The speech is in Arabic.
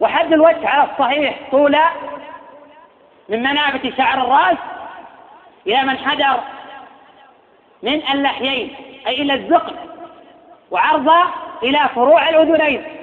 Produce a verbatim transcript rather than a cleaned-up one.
وحد الوجه على الصحيح طولا من منابت شعر الرأس إلى من حدر من اللحيين أي إلى الذقن، وعرضا إلى فروع الأذنين.